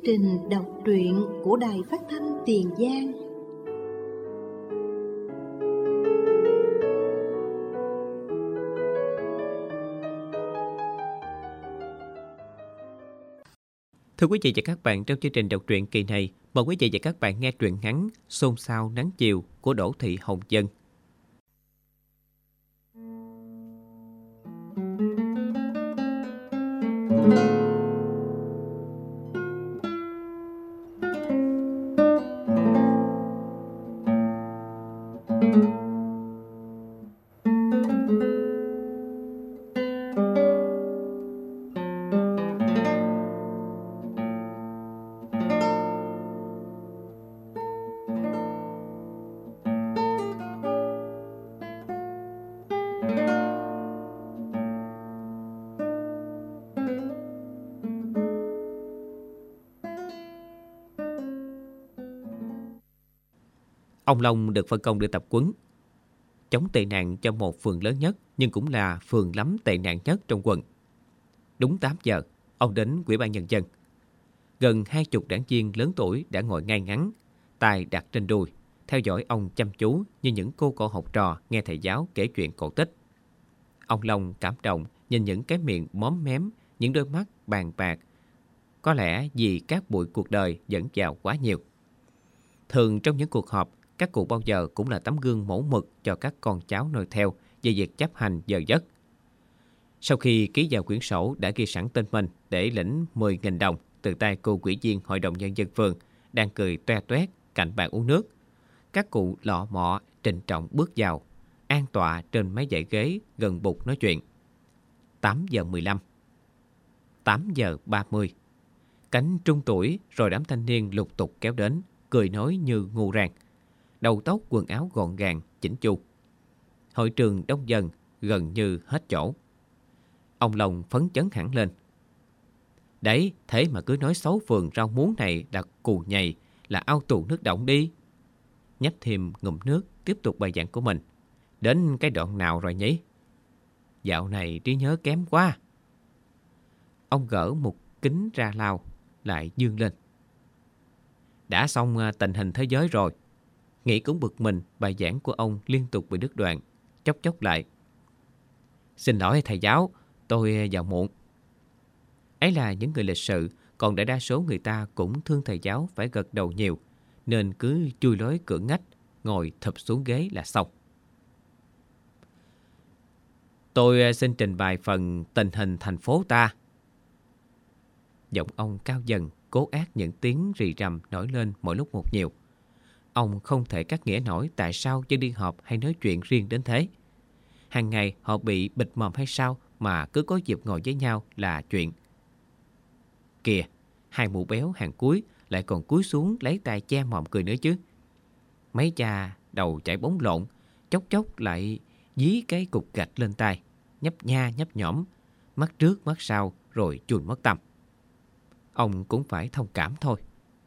trình đọc truyện của Đài Phát thanh Tiền Giang. Thưa quý vị và các bạn, trong chương trình đọc truyện kỳ này, mời quý vị và các bạn nghe truyện ngắn Xôn xao nắng chiều của Đỗ Thị Hồng Vân. Ông Long được phân công đi tập huấn chống tệ nạn cho một phường lớn nhất, nhưng cũng là phường lắm tệ nạn nhất trong quận. Đúng 8 giờ, ông đến Ủy ban Nhân dân. Gần 20 đảng viên lớn tuổi đã ngồi ngay ngắn, tay đặt trên đùi, theo dõi ông chăm chú như những cô cậu học trò nghe thầy giáo kể chuyện cổ tích. Ông Long cảm động nhìn những cái miệng móm mém, những đôi mắt bàn bạc. Có lẽ vì các bụi cuộc đời dẫn vào quá nhiều. Thường trong những cuộc họp, các cụ bao giờ cũng là tấm gương mẫu mực cho các con cháu noi theo về việc chấp hành giờ giấc. Sau khi ký vào quyển sổ đã ghi sẵn tên mình để lĩnh 10.000 đồng từ tay cô ủy viên Hội đồng Nhân dân phường đang cười toe toét cạnh bàn uống nước, các cụ lọ mọ trịnh trọng bước vào, an tọa trên mấy dãy ghế gần bục nói chuyện. 8 giờ 15, 8 giờ 30, cánh trung tuổi rồi đám thanh niên lục tục kéo đến, cười nói như ngu ràng, đầu tóc quần áo gọn gàng, chỉnh chu. Hội trường đông dần, gần như hết chỗ. Ông Long phấn chấn hẳn lên. Đấy, thế mà cứ nói xấu phường rau muống này là cù nhầy, là ao tù nước động đi. Nhấp thêm ngụm nước, tiếp tục bài giảng của mình. Đến cái đoạn nào rồi nhỉ? Dạo này trí nhớ kém quá. Ông gỡ một kính ra lau, lại dương lên. Đã xong tình hình thế giới rồi. Nghĩ cũng bực mình, bài giảng của ông liên tục bị đứt đoạn, chốc chốc lại. Xin lỗi thầy giáo, tôi vào muộn. Ấy là những người lịch sự, còn đại đa số người ta cũng thương thầy giáo phải gật đầu nhiều, nên cứ chui lối cửa ngách, ngồi thụp xuống ghế là xong. Tôi xin trình bày phần tình hình thành phố ta. Giọng ông cao dần, cố át những tiếng rì rầm nổi lên mỗi lúc một nhiều. Ông không thể cắt nghĩa nổi tại sao dân đi họp hay nói chuyện riêng đến thế. Hàng ngày họ bị bịt mồm hay sao mà cứ có dịp ngồi với nhau là chuyện. Kìa, hai mụ béo hàng cuối lại còn cúi xuống lấy tay che mồm cười nữa chứ. Mấy cha đầu chảy bóng lộn, chốc chốc lại dí cái cục gạch lên tay, nhấp nha nhấp nhõm, mắt trước mắt sau rồi chùn mất tầm. Ông cũng phải thông cảm thôi.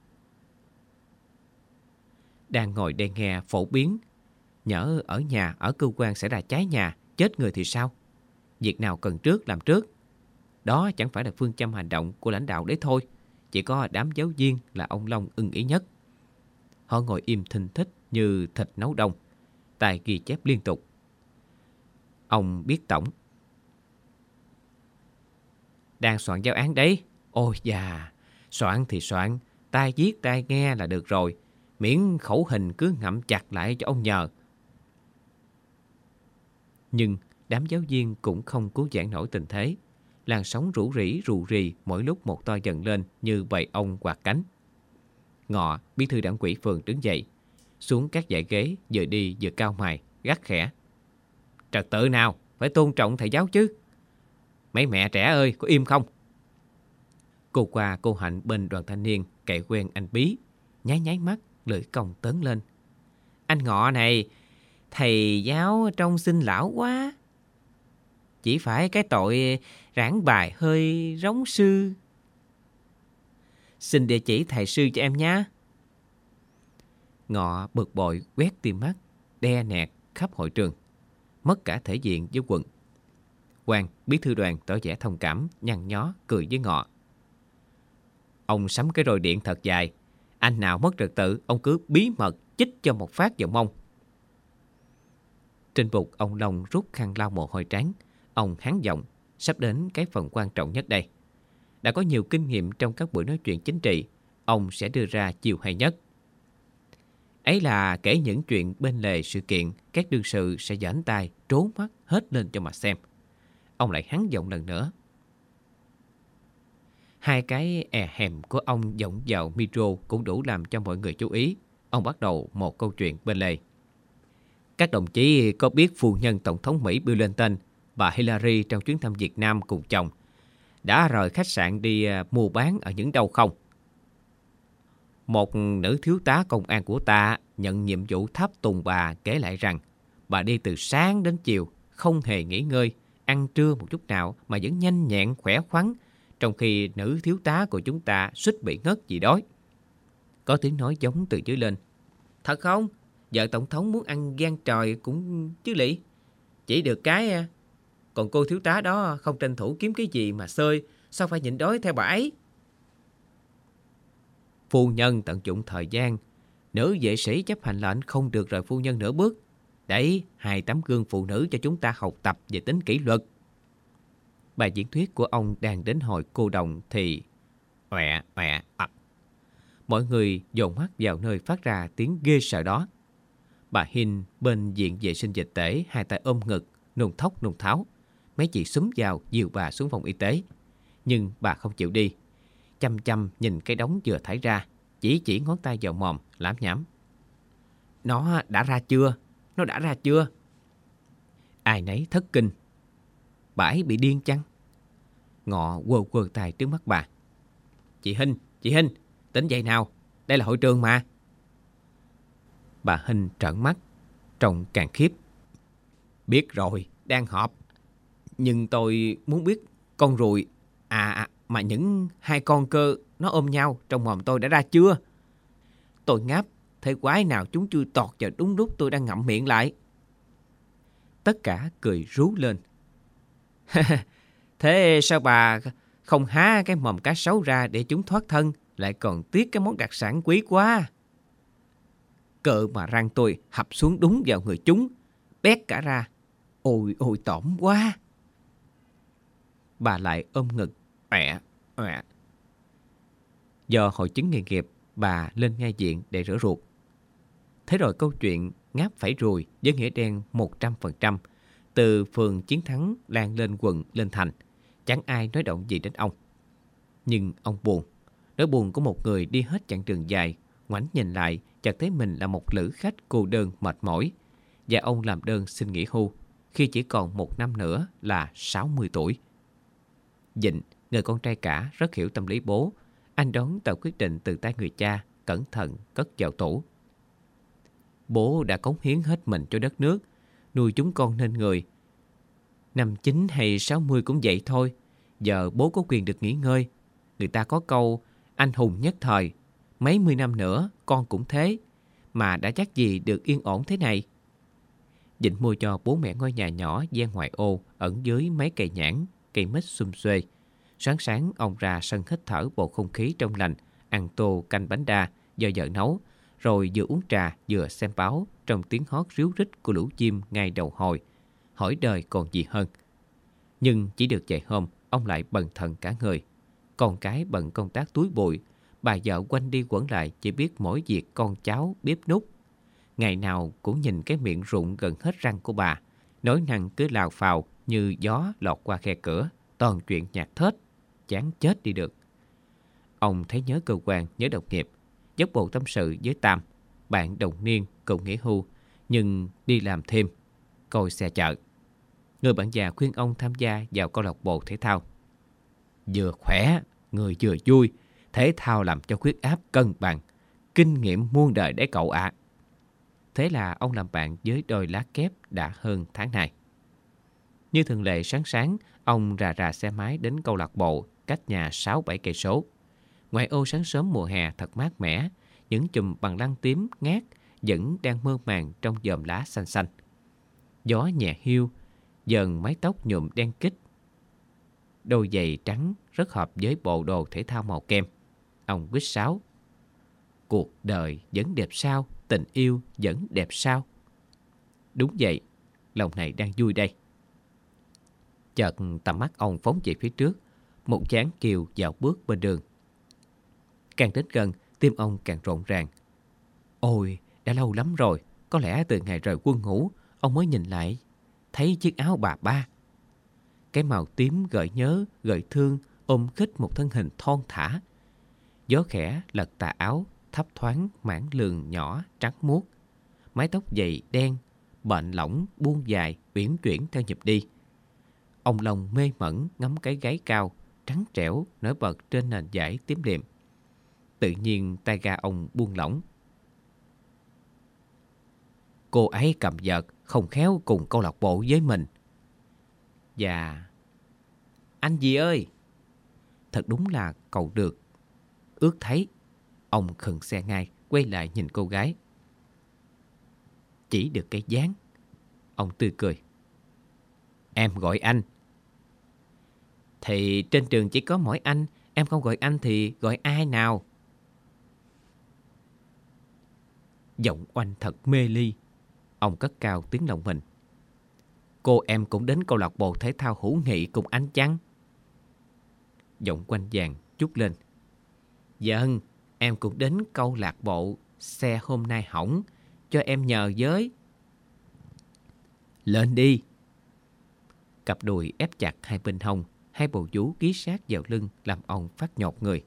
Đang ngồi đây nghe phổ biến, nhỡ ở nhà, ở cơ quan xảy ra cháy nhà, chết người thì sao? Việc nào cần trước làm trước. Đó chẳng phải là phương châm hành động của lãnh đạo đấy thôi. Chỉ có đám giáo viên là ông Long ưng ý nhất. Họ ngồi im thinh thích như thịt nấu đông, tài ghi chép liên tục. Ông biết tổng. Đang soạn giáo án đấy. Ôi da, soạn thì soạn, tai viết tai nghe là được rồi. Miễn khẩu hình cứ ngậm chặt lại cho ông nhờ. Nhưng đám giáo viên cũng không cứu vãn nổi tình thế. Làn sóng rủ rì mỗi lúc một to dần lên như bầy ong quạt cánh. Ngọ, bí thư đảng ủy phường đứng dậy, xuống các dãy ghế, vừa đi vừa cau mày, gắt khẽ. Trật tự nào, phải tôn trọng thầy giáo chứ. Mấy mẹ trẻ ơi, có im không? Cô qua cô Hạnh bên đoàn thanh niên cậy quen anh Bí, nháy nháy mắt, lưỡi cong tớn lên. Anh Ngọ này, thầy giáo trông xinh lão quá. Chỉ phải cái tội giảng bài hơi rống sư. Xin địa chỉ thầy sư cho em nhé. Ngọ bực bội quét tia mắt, đe nẹt khắp hội trường, mất cả thể diện với quận. Quang, bí thư đoàn tỏ vẻ thông cảm, nhăn nhó cười với Ngọ. Ông sắm cái roi điện thật dài. Anh nào mất trật tự, ông cứ bí mật chích cho một phát vào mông. Trên bục, ông Long rút khăn lau mồ hôi trán. Ông hán giọng, sắp đến cái phần quan trọng nhất đây. Đã có nhiều kinh nghiệm trong các buổi nói chuyện chính trị, ông sẽ đưa ra chiều hay nhất. Ấy là kể những chuyện bên lề sự kiện, các đương sự sẽ giãn tay, trố mắt hết lên cho mà xem. Ông lại hắng giọng lần nữa. Hai cái hèm của ông vọng vào micro cũng đủ làm cho mọi người chú ý. Ông bắt đầu một câu chuyện bên lề. Các đồng chí có biết phu nhân Tổng thống Mỹ Bill Clinton, bà Hillary trong chuyến thăm Việt Nam cùng chồng đã rời khách sạn đi mua bán ở những đâu không? Một nữ thiếu tá công an của ta nhận nhiệm vụ tháp tùng bà kể lại rằng bà đi từ sáng đến chiều, không hề nghỉ ngơi, ăn trưa một chút nào mà vẫn nhanh nhẹn khỏe khoắn, trong khi nữ thiếu tá của chúng ta suýt bị ngất vì đói. Có tiếng nói giống từ dưới lên. Thật không? Vợ tổng thống muốn ăn gan tròi cũng chứ lị. Chỉ được cái còn cô thiếu tá đó không tranh thủ kiếm cái gì mà xơi, sao phải nhịn đói theo bà ấy? Phu nhân tận dụng thời gian, nữ vệ sĩ chấp hành lệnh không được rời phu nhân nửa bước. Đấy, 2 tấm gương phụ nữ cho chúng ta học tập về tính kỷ luật. Bài diễn thuyết của ông đang đến hồi cô đồng thì mọi người dồn mắt vào nơi phát ra tiếng ghê sợ đó. Bà Hin bên viện vệ sinh dịch tễ, 2 tay ôm ngực, nôn thốc nôn tháo. Mấy chị xúm vào dìu bà xuống phòng y tế. Nhưng bà không chịu đi. Chăm chăm nhìn cái đống vừa thải ra, chỉ ngón tay vào mồm, lảm nhảm. Nó đã ra chưa? Nó đã ra chưa? Ai nấy thất kinh. Bà ấy bị điên chăng? Ngọ quơ tay trước mắt bà. Chị Hinh, tỉnh dậy nào, đây là hội trường mà. Bà Hinh trợn mắt, trông càng khiếp. Biết rồi, đang họp. Nhưng tôi muốn biết con ruồi, mà những 2 con cơ nó ôm nhau trong mồm tôi đã ra chưa? Tôi ngáp, thấy quái nào chúng chưa tọt vào đúng lúc tôi đang ngậm miệng lại. Tất cả cười rú lên. Thế sao bà không há cái mồm cá sấu ra để chúng thoát thân, lại còn tiếc cái món đặc sản quý quá? Cỡ mà răng tôi hập xuống đúng vào người chúng, bét cả ra. Ôi tỏm quá. Bà lại ôm ngực, Do hội chứng nghề nghiệp, bà lên ngay viện để rửa ruột. Thế rồi câu chuyện ngáp phải ruồi với nghĩa đen 100%, từ phường Chiến Thắng lan lên quận, lên thành. Chẳng ai nói động gì đến ông. Nhưng ông buồn. Nỗi buồn của một người đi hết chặng đường dài, ngoảnh nhìn lại, chợt thấy mình là một lữ khách cô đơn mệt mỏi. Và ông làm đơn xin nghỉ hưu khi chỉ còn 1 năm nữa là 60 tuổi. Dịnh, người con trai cả, rất hiểu tâm lý bố. Anh đón tờ quyết định từ tay người cha, cẩn thận cất vào tủ. Bố đã cống hiến hết mình cho đất nước, nuôi chúng con nên người. Năm 9 hay 60 cũng vậy thôi. Giờ bố có quyền được nghỉ ngơi. Người ta có câu anh hùng nhất thời, mấy mươi năm nữa con cũng thế, mà đã chắc gì được yên ổn thế này. Dịnh mua cho bố mẹ ngôi nhà nhỏ gian ngoại ô ẩn dưới mấy cây nhãn, cây mít sum xuê. Sáng sáng ông ra sân hít thở bầu không khí trong lành, ăn tô canh bánh đa do vợ nấu, rồi vừa uống trà vừa xem báo trong tiếng hót ríu rít của lũ chim ngay đầu hồi. Hỏi đời còn gì hơn. Nhưng chỉ được vài hôm, ông lại bần thần cả người. Con cái bận công tác túi bụi, bà vợ quanh đi quẩn lại chỉ biết mỗi việc con cháu bếp núc. Ngày nào cũng nhìn cái miệng rụng gần hết răng của bà, nói năng cứ lào phào như gió lọt qua khe cửa, toàn chuyện nhạt thết, chán chết đi được. Ông thấy nhớ cơ quan, nhớ đồng nghiệp, dốc bộ tâm sự với Tam, bạn đồng niên cùng nghỉ hưu, nhưng đi làm thêm, coi xe chợ. Người bạn già khuyên ông tham gia vào câu lạc bộ thể thao. Vừa khỏe, người vừa vui, thể thao làm cho huyết áp cân bằng, kinh nghiệm muôn đời đấy cậu ạ. Thế là ông làm bạn với đôi lá kép đã hơn tháng nay. Như thường lệ sáng sáng, ông rà xe máy đến câu lạc bộ cách nhà 6-7 cây số. Ngoài ô sáng sớm mùa hè thật mát mẻ, những chùm bằng lăng tím ngát vẫn đang mơ màng trong chòm lá xanh xanh. Gió nhẹ hiu, dần mái tóc nhuộm đen kích. Đôi giày trắng rất hợp với bộ đồ thể thao màu kem. Ông huýt sáo. Cuộc đời vẫn đẹp sao, tình yêu vẫn đẹp sao. Đúng vậy, lòng này đang vui đây. Chợt tầm mắt ông phóng về phía trước, một dáng kiều dạo bước bên đường. Càng đến gần, tim ông càng rộn ràng. Ôi, đã lâu lắm rồi, có lẽ từ ngày rời quân ngũ, ông mới nhìn lại, thấy chiếc áo bà ba. Cái màu tím gợi nhớ, gợi thương, ôm khích một thân hình thon thả. Gió khẽ lật tà áo, thấp thoáng mảng lườn nhỏ trắng muốt. Mái tóc dày đen, bệnh lỏng buông dài, uyển chuyển theo nhịp đi. Ông Long mê mẩn ngắm cái gáy cao, trắng trẻo nổi bật trên nền vải tím liệm. Tự nhiên tay ga ông buông lỏng. Cô ấy cầm vợt, không khéo cùng câu lạc bộ với mình. Và... Anh gì ơi! Thật đúng là cầu được ước thấy. Ông khựng xe ngay, quay lại nhìn cô gái. Chỉ được cái dáng. Ông tươi cười. Em gọi anh. Thì trên trường chỉ có mỗi anh, em không gọi anh thì gọi ai nào? Giọng oanh thật mê ly. Ông cất cao tiếng lòng mình. Cô em cũng đến câu lạc bộ thể thao hữu nghị cùng anh chăng? Giọng oanh vàng chút lên. Vâng, em cũng đến câu lạc bộ, xe hôm nay hỏng, cho em nhờ với. Lên đi. Cặp đùi ép chặt hai bên hông, hai bầu vú ký sát vào lưng làm ông phát nhột người.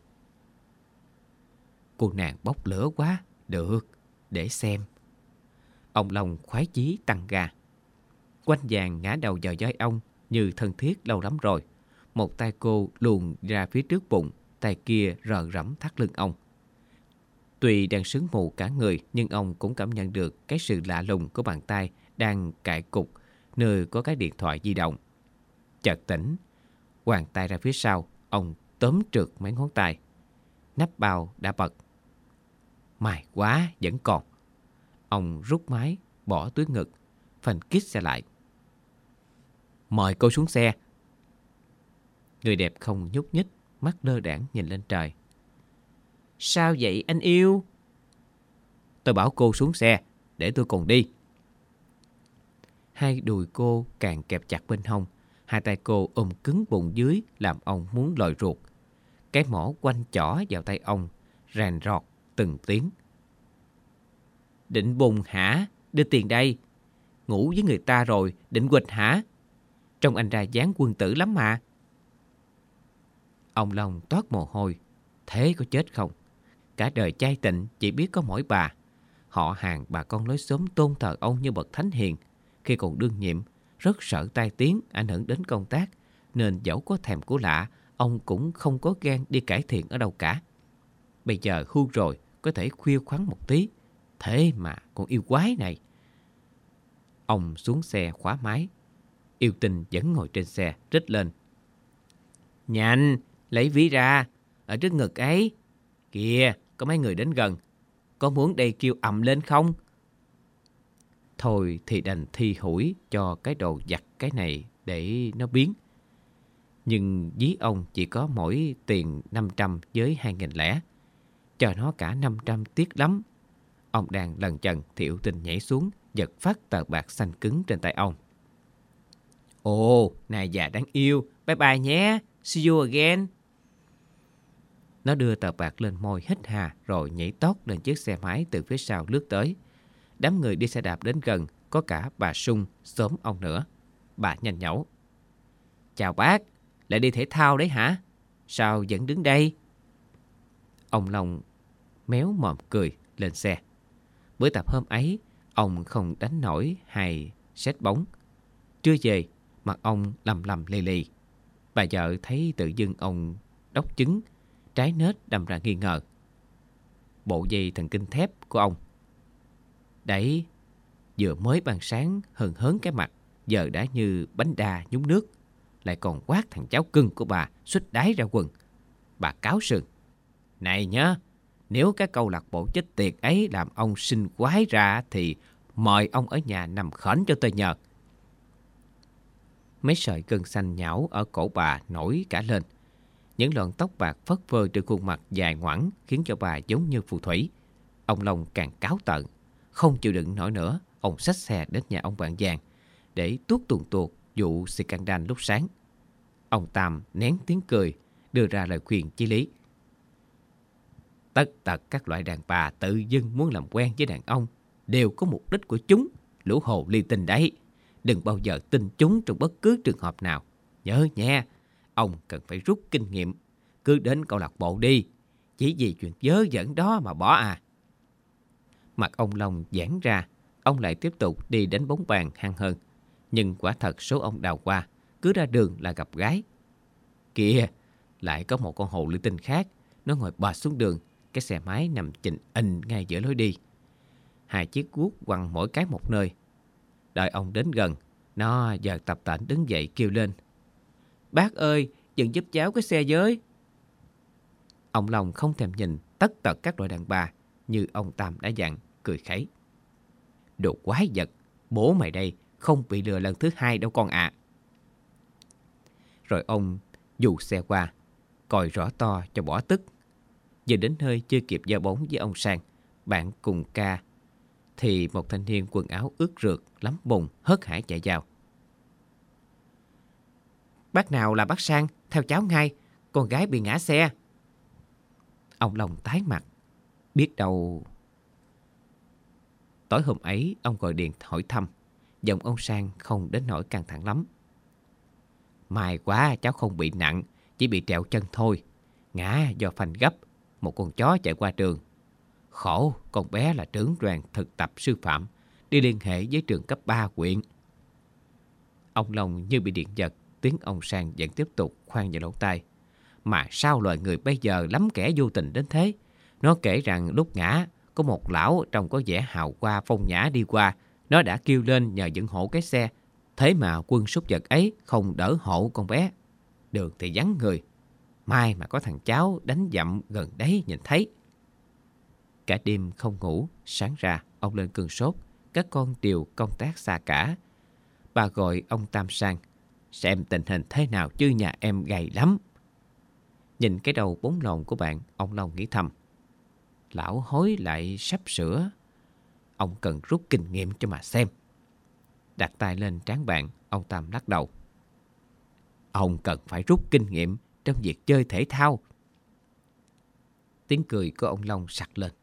Cô nàng bốc lửa quá. Được, để xem. Ông Long khoái chí tăng ga. Quanh vàng ngã đầu vào vai ông như thân thiết lâu lắm rồi. Một tay cô luồn ra phía trước bụng, tay kia rờ rẫm thắt lưng ông. Tuy đang sướng mù cả người, nhưng ông cũng cảm nhận được cái sự lạ lùng của bàn tay đang cạy cục nơi có cái điện thoại di động. Chợt tỉnh, quàng tay ra phía sau, ông tóm trượt mấy ngón tay. Nắp bao đã bật. May quá, vẫn còn. Ông rút máy, bỏ túi ngực, phanh kít xe lại. Mời cô xuống xe. Người đẹp không nhúc nhích, mắt lơ đãng nhìn lên trời. Sao vậy anh yêu? Tôi bảo cô xuống xe, để tôi cùng đi. Hai đùi cô càng kẹp chặt bên hông. Hai tay cô ôm cứng bụng dưới làm ông muốn lòi ruột. Cái mỏ quanh chỏ vào tay ông, ràn rọt từng tiếng. Định bùng hả? Đưa tiền đây. Ngủ với người ta rồi, định quỵt hả? Trông anh ra dáng quân tử lắm mà. Ông Long toát mồ hôi. Thế có chết không? Cả đời chay tịnh chỉ biết có mỗi bà. Họ hàng bà con lối xóm tôn thờ ông như bậc thánh hiền. Khi còn đương nhiệm, rất sợ tai tiếng ảnh hưởng đến công tác, nên dẫu có thèm của lạ, ông cũng không có gan đi cải thiện ở đâu cả. Bây giờ hưu rồi, có thể khuya khoắn một tí. Thế mà con yêu quái này. Ông xuống xe khóa máy. Yêu Tinh vẫn ngồi trên xe, rít lên. Nhanh, lấy ví ra. Ở trước ngực ấy. Kìa, có mấy người đến gần. Có muốn đây kêu ầm lên không? Thôi thì đành thi hủi cho cái đồ giặt cái này để nó biến. Nhưng ví ông chỉ có mỗi tiền 500 với 2.000 lẻ. Cho nó cả 500 tiếc lắm. Ông đang lần chần thì Yêu Tinh nhảy xuống, giật phát tờ bạc xanh cứng trên tay ông. Ồ, này già đáng yêu, bye bye nhé, see you again. Nó đưa tờ bạc lên môi hít hà rồi nhảy tót lên chiếc xe máy từ phía sau lướt tới. Đám người đi xe đạp đến gần, có cả bà Sung, xóm ông nữa. Bà nhanh nhẩu. Chào bác, lại đi thể thao đấy hả? Sao vẫn đứng đây? Ông Long méo mồm cười lên xe. Bữa tập hôm ấy, ông không đánh nổi hay xét bóng. Trưa về, mặt ông lầm lầm lì lì. Bà vợ thấy tự dưng ông đốc trứng, trái nết đâm ra nghi ngờ. Bộ dây thần kinh thép của ông. Đấy, vừa mới ban sáng hờn hớn cái mặt, giờ đã như bánh đa nhúng nước. Lại còn quát thằng cháu cưng của bà suýt đái ra quần. Bà cáo sừng. Này nhá, nếu cái câu lạc bộ chết tiệt ấy làm ông sinh quái ra thì mời ông ở nhà nằm khển cho tôi nhờ. Mấy sợi gân xanh nhão ở cổ bà nổi cả lên. Những lọn tóc bạc phất phơ trên khuôn mặt dài ngoẵng khiến cho bà giống như phù thủy. Ông Long càng cáu tợn, không chịu đựng nổi nữa. Ông xách xe đến nhà ông bạn vàng để tuốt tuồn tuột vụ scandal lúc sáng. Ông Tam nén tiếng cười, đưa ra lời khuyên chí lý. Tất tật các loại đàn bà tự dưng muốn làm quen với đàn ông đều có mục đích của chúng, lũ hồ ly tinh đấy. Đừng bao giờ tin chúng trong bất cứ trường hợp nào. Nhớ nha, ông cần phải rút kinh nghiệm. Cứ đến câu lạc bộ đi, chỉ vì chuyện vớ vẩn đó mà bỏ à. Mặt ông Long giãn ra, ông lại tiếp tục đi đánh bóng bàn hăng hơn. Nhưng quả thật số ông đào qua, cứ ra đường là gặp gái. Kìa, lại có một con hồ ly tinh khác, nó ngồi bệt xuống đường, cái xe máy nằm chình ình ngay giữa lối đi. 2 chiếc guốc quăng mỗi cái một nơi. Đợi ông đến gần, nó giờ tập tễnh đứng dậy kêu lên. Bác ơi, dừng giúp cháu cái xe với. Ông Long không thèm nhìn tất tật các loại đàn bà như ông Tam đã dặn, cười khẩy. Đồ quái vật, bố mày đây không bị lừa lần thứ 2 đâu con ạ. Rồi ông dù xe qua, còi rõ to cho bỏ tức. Giờ đến nơi chưa kịp giao bóng với ông Sang, bạn cùng ca, thì một thanh niên quần áo ướt rượt lắm bùn hớt hải chạy vào. Bác nào là bác Sang, theo cháu ngay, con gái bị ngã xe. Ông Long tái mặt, biết đâu. Tối hôm ấy ông gọi điện hỏi thăm. Giọng ông Sang không đến nỗi căng thẳng lắm. May quá cháu không bị nặng, chỉ bị trẹo chân thôi. Ngã do phanh gấp, một con chó chạy qua trường. Khổ, con bé là trưởng đoàn thực tập sư phạm, đi liên hệ với trường cấp 3 huyện. Ông Long như bị điện giật, tiếng ông Sang vẫn tiếp tục khoan vào lỗ tai. Mà sao loài người bây giờ lắm kẻ vô tình đến thế? Nó kể rằng lúc ngã, có một lão trông có vẻ hào hoa phong nhã đi qua. Nó đã kêu lên nhờ dẫn hộ cái xe. Thế mà quân súc vật ấy không đỡ hộ con bé. Đường thì vắng người. May mà có thằng cháu đánh dặm gần đấy nhìn thấy. Cả đêm không ngủ, sáng ra ông lên cơn sốt. Các con đều công tác xa cả. Bà gọi ông Tam sang. Xem tình hình thế nào chứ nhà em gầy lắm. Nhìn cái đầu bóng lồn của bạn, ông Long nghĩ thầm. Lão hối lại sắp sửa. Ông cần rút kinh nghiệm cho mà xem. Đặt tay lên trán bạn, ông Tam lắc đầu. Ông cần phải rút kinh nghiệm trong việc chơi thể thao. Tiếng cười của ông Long sặc lên.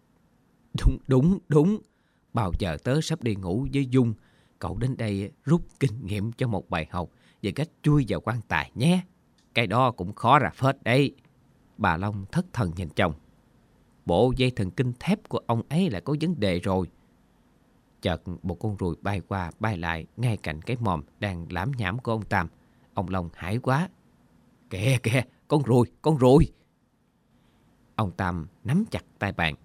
Đúng. Bao giờ tớ sắp đi ngủ với Dung, cậu đến đây rút kinh nghiệm cho một bài học về cách chui vào quan tài nhé. Cái đó cũng khó ra phết đấy. Bà Long thất thần nhìn chồng. Bộ dây thần kinh thép của ông ấy là có vấn đề rồi. Chợt một con ruồi bay qua bay lại ngay cạnh cái mồm đang lảm nhảm của ông Tam. Ông Long hãi quá. Kìa, con ruồi. Ông Tam nắm chặt tay bạn.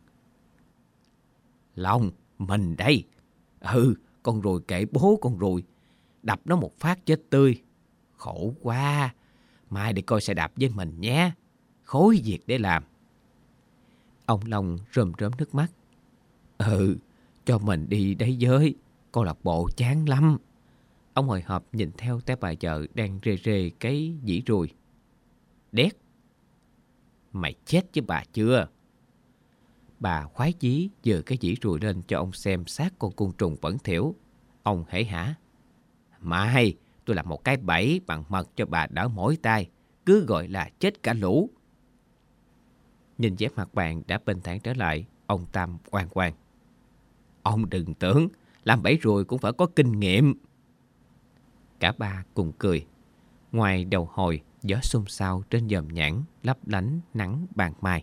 Long, mình đây. Con ruồi kệ bố con ruồi. Đập nó một phát chết tươi. Khổ quá. Mai đi coi xe đạp với mình nhé. Khối việc để làm. Ông Long rơm rớm nước mắt. Cho mình đi đấy với. Câu lạc bộ chán lắm. Ông hồi hộp nhìn theo té bà vợ đang rê rê cái dĩ ruồi. Đét. Mày chết với bà chưa? Bà khoái chí giơ cái dĩ ruồi lên cho ông xem xác con côn trùng bẩn thỉu. Ông hể hả. Mai, tôi làm một cái bẫy bằng mật cho bà đỡ mỏi tai. Cứ gọi là chết cả lũ. Nhìn vẻ mặt bạn đã bình thản trở lại, ông Tam oan oan. Ông đừng tưởng, làm bẫy ruồi cũng phải có kinh nghiệm. Cả ba cùng cười. Ngoài đầu hồi, gió xôn xao trên dòm nhãn, lấp lánh nắng ban mai.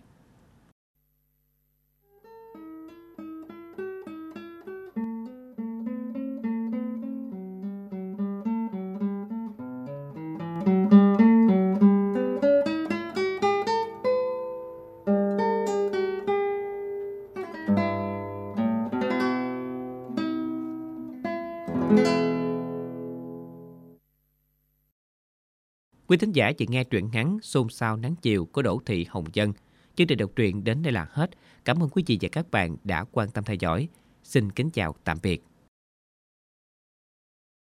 Quý thính giả vừa nghe truyện ngắn Xôn xao nắng chiều của Đỗ Thị Hồng Dân. Chương trình đọc truyện đến đây là hết. Cảm ơn quý vị và các bạn đã quan tâm theo dõi. Xin kính chào tạm biệt.